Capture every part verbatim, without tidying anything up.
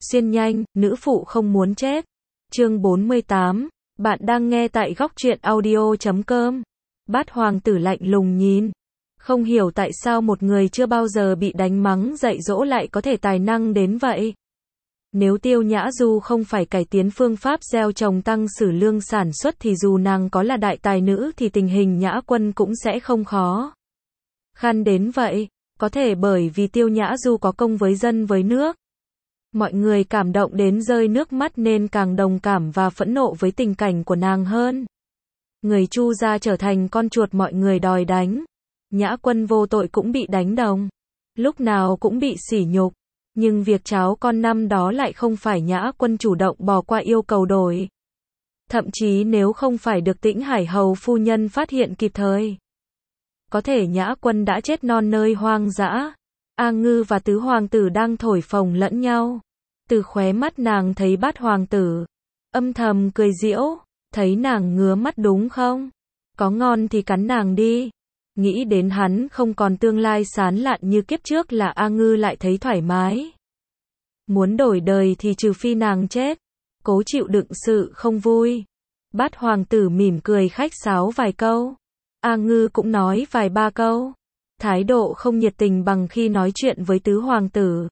Xuyên nhanh, nữ phụ không muốn chết. Chương bốn mươi tám. Bạn đang nghe tại góc truyện audio chấm com. Bát hoàng tử lạnh lùng nhìn. Không hiểu tại sao một người chưa bao giờ bị đánh mắng dạy dỗ lại có thể tài năng đến vậy. Nếu Tiêu Nhã Du không phải cải tiến phương pháp gieo trồng tăng sử lương sản xuất thì dù nàng có là đại tài nữ thì tình hình Nhã Quân cũng sẽ không khó khăn đến vậy. Có thể bởi vì Tiêu Nhã Du có công với dân với nước. Mọi người cảm động đến rơi nước mắt nên càng đồng cảm và phẫn nộ với tình cảnh của nàng hơn. Người Chu gia trở thành con chuột mọi người đòi đánh. Nhã Quân vô tội cũng bị đánh đồng. Lúc nào cũng bị sỉ nhục. Nhưng việc cháu con năm đó lại không phải Nhã Quân chủ động bỏ qua yêu cầu đổi. Thậm chí nếu không phải được Tĩnh Hải hầu phu nhân phát hiện kịp thời, có thể Nhã Quân đã chết non nơi hoang dã. A Ngư và tứ hoàng tử đang thổi phồng lẫn nhau. Từ khóe mắt nàng thấy Bát hoàng tử, âm thầm cười giễu, thấy nàng ngứa mắt đúng không? Có ngon thì cắn nàng đi. Nghĩ đến hắn không còn tương lai sán lạn như kiếp trước là A Ngư lại thấy thoải mái. Muốn đổi đời thì trừ phi nàng chết, cố chịu đựng sự không vui. Bát hoàng tử mỉm cười khách sáo vài câu. A Ngư cũng nói vài ba câu. Thái độ không nhiệt tình bằng khi nói chuyện với tứ hoàng tử.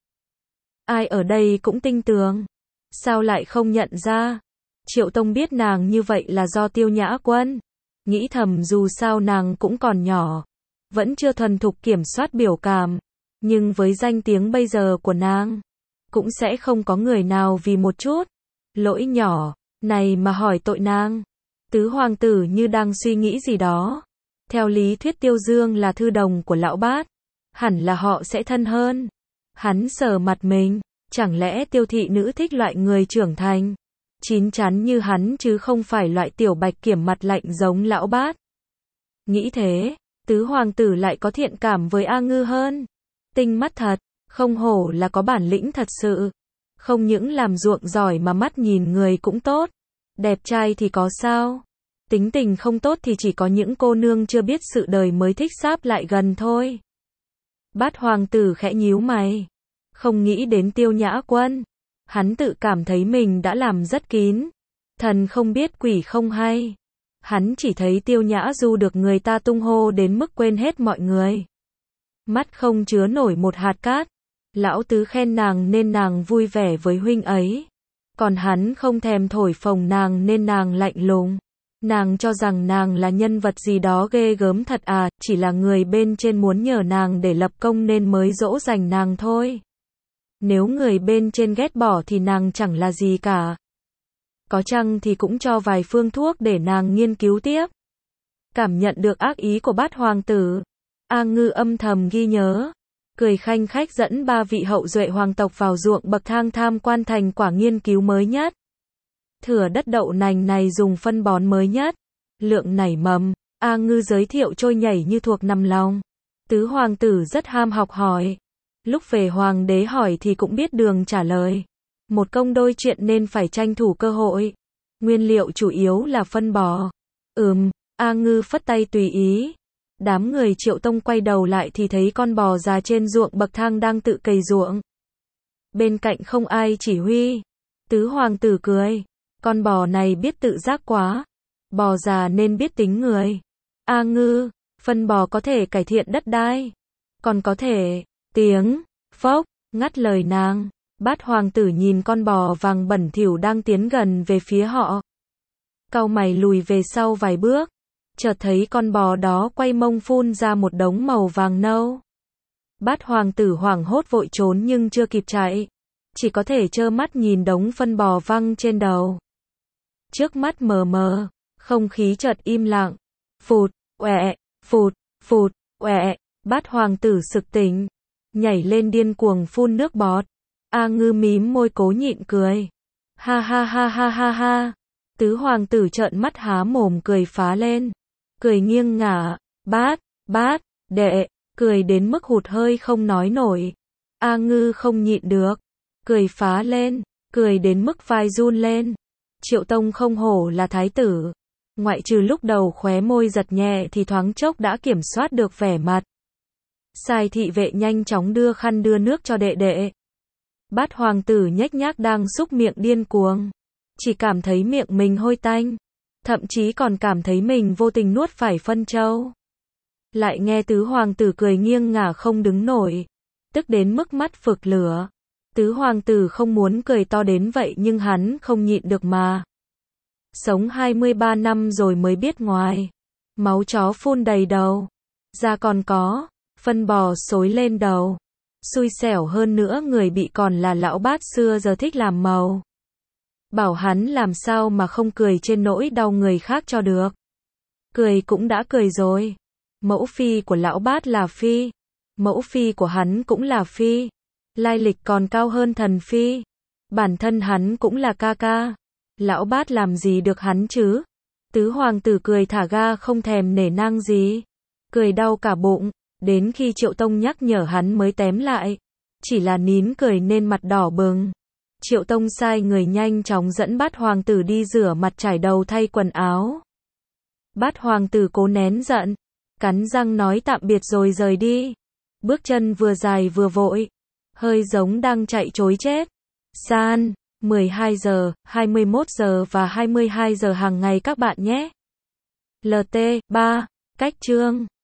Ai ở đây cũng tinh tường. Sao lại không nhận ra? Triệu Tông biết nàng như vậy là do Tiêu Nhã Quân. Nghĩ thầm dù sao nàng cũng còn nhỏ, vẫn chưa thuần thục kiểm soát biểu cảm. Nhưng với danh tiếng bây giờ của nàng, cũng sẽ không có người nào vì một chút lỗi nhỏ này mà hỏi tội nàng. Tứ hoàng tử như đang suy nghĩ gì đó. Theo lý thuyết Tiêu Dương là thư đồng của lão Bát, hẳn là họ sẽ thân hơn. Hắn sờ mặt mình, chẳng lẽ Tiêu thị nữ thích loại người trưởng thành, chín chắn như hắn chứ không phải loại tiểu bạch kiểm mặt lạnh giống lão Bát. Nghĩ thế, tứ hoàng tử lại có thiện cảm với A Ngư hơn. Tinh mắt thật, không hổ là có bản lĩnh thật sự. Không những làm ruộng giỏi mà mắt nhìn người cũng tốt. Đẹp trai thì có sao? Tính tình không tốt thì chỉ có những cô nương chưa biết sự đời mới thích sáp lại gần thôi. Bát hoàng tử khẽ nhíu mày. Không nghĩ đến Tiêu Nhã Quân. Hắn tự cảm thấy mình đã làm rất kín. Thần không biết quỷ không hay. Hắn chỉ thấy Tiêu Nhã Du được người ta tung hô đến mức quên hết mọi người. Mắt không chứa nổi một hạt cát. Lão tứ khen nàng nên nàng vui vẻ với huynh ấy. Còn hắn không thèm thổi phồng nàng nên nàng lạnh lùng. Nàng cho rằng nàng là nhân vật gì đó ghê gớm thật à, chỉ là người bên trên muốn nhờ nàng để lập công nên mới dỗ dành nàng thôi. Nếu người bên trên ghét bỏ thì nàng chẳng là gì cả. Có chăng thì cũng cho vài phương thuốc để nàng nghiên cứu tiếp. Cảm nhận được ác ý của Bát hoàng tử, A Ngư âm thầm ghi nhớ. Cười khanh khách dẫn ba vị hậu duệ hoàng tộc vào ruộng bậc thang tham quan thành quả nghiên cứu mới nhất. Thửa đất đậu nành này dùng phân bón mới nhất. Lượng nảy mầm, A Ngư giới thiệu trôi nhảy như thuộc nằm lòng. Tứ hoàng tử rất ham học hỏi. Lúc về hoàng đế hỏi thì cũng biết đường trả lời. Một công đôi chuyện nên phải tranh thủ cơ hội. Nguyên liệu chủ yếu là phân bò. Ừm, A Ngư phất tay tùy ý. Đám người Triệu Tông quay đầu lại thì thấy con bò già trên ruộng bậc thang đang tự cày ruộng. Bên cạnh không ai chỉ huy. Tứ hoàng tử cười. Con bò này biết tự giác quá. Bò già nên biết tính người. A Ngư, phân bò có thể cải thiện đất đai. Còn có thể, tiếng, phốc, ngắt lời nàng. Bát hoàng tử nhìn con bò vàng bẩn thỉu đang tiến gần về phía họ. Cau mày lùi về sau vài bước. Chợt thấy con bò đó quay mông phun ra một đống màu vàng nâu. Bát hoàng tử hoảng hốt vội trốn nhưng chưa kịp chạy. Chỉ có thể trơ mắt nhìn đống phân bò văng trên đầu. Trước mắt mờ mờ, không khí chợt im lặng. Phụt, oẹ, phụt, phụt, oẹ, Bát hoàng tử sực tỉnh, nhảy lên điên cuồng phun nước bọt. A Ngư mím môi cố nhịn cười. Ha ha ha ha ha ha. Tứ hoàng tử trợn mắt há mồm cười phá lên. Cười nghiêng ngả, bát, bát, đệ, cười đến mức hụt hơi không nói nổi. A Ngư không nhịn được, cười phá lên, cười đến mức vai run lên. Triệu Tông không hổ là thái tử. Ngoại trừ lúc đầu khóe môi giật nhẹ thì thoáng chốc đã kiểm soát được vẻ mặt. Sai thị vệ nhanh chóng đưa khăn đưa nước cho đệ đệ. Bát hoàng tử nhếch nhác đang xúc miệng điên cuồng. Chỉ cảm thấy miệng mình hôi tanh. Thậm chí còn cảm thấy mình vô tình nuốt phải phân trâu. Lại nghe tứ hoàng tử cười nghiêng ngả không đứng nổi. Tức đến mức mắt phực lửa. Tứ hoàng tử không muốn cười to đến vậy nhưng hắn không nhịn được mà. Sống hai mươi ba năm rồi mới biết ngoài. Máu chó phun đầy đầu. Da còn có. Phân bò xối lên đầu. Xui xẻo hơn nữa người bị còn là lão bát xưa giờ thích làm màu. Bảo hắn làm sao mà không cười trên nỗi đau người khác cho được. Cười cũng đã cười rồi. Mẫu phi của lão bát là phi. Mẫu phi của hắn cũng là phi. Lai lịch còn cao hơn thần phi. Bản thân hắn cũng là ca ca. Lão bát làm gì được hắn chứ? Tứ hoàng tử cười thả ga không thèm nể nang gì. Cười đau cả bụng. Đến khi Triệu Tông nhắc nhở hắn mới tém lại. Chỉ là nín cười nên mặt đỏ bừng. Triệu Tông sai người nhanh chóng dẫn Bát hoàng tử đi rửa mặt trải đầu thay quần áo. Bát hoàng tử cố nén giận. Cắn răng nói tạm biệt rồi rời đi. Bước chân vừa dài vừa vội. Hơi giống đang chạy trối chết. San, mười hai giờ, hai mươi mốt giờ và hai mươi hai giờ hàng ngày các bạn nhé. lờ tê, ba, cách chương.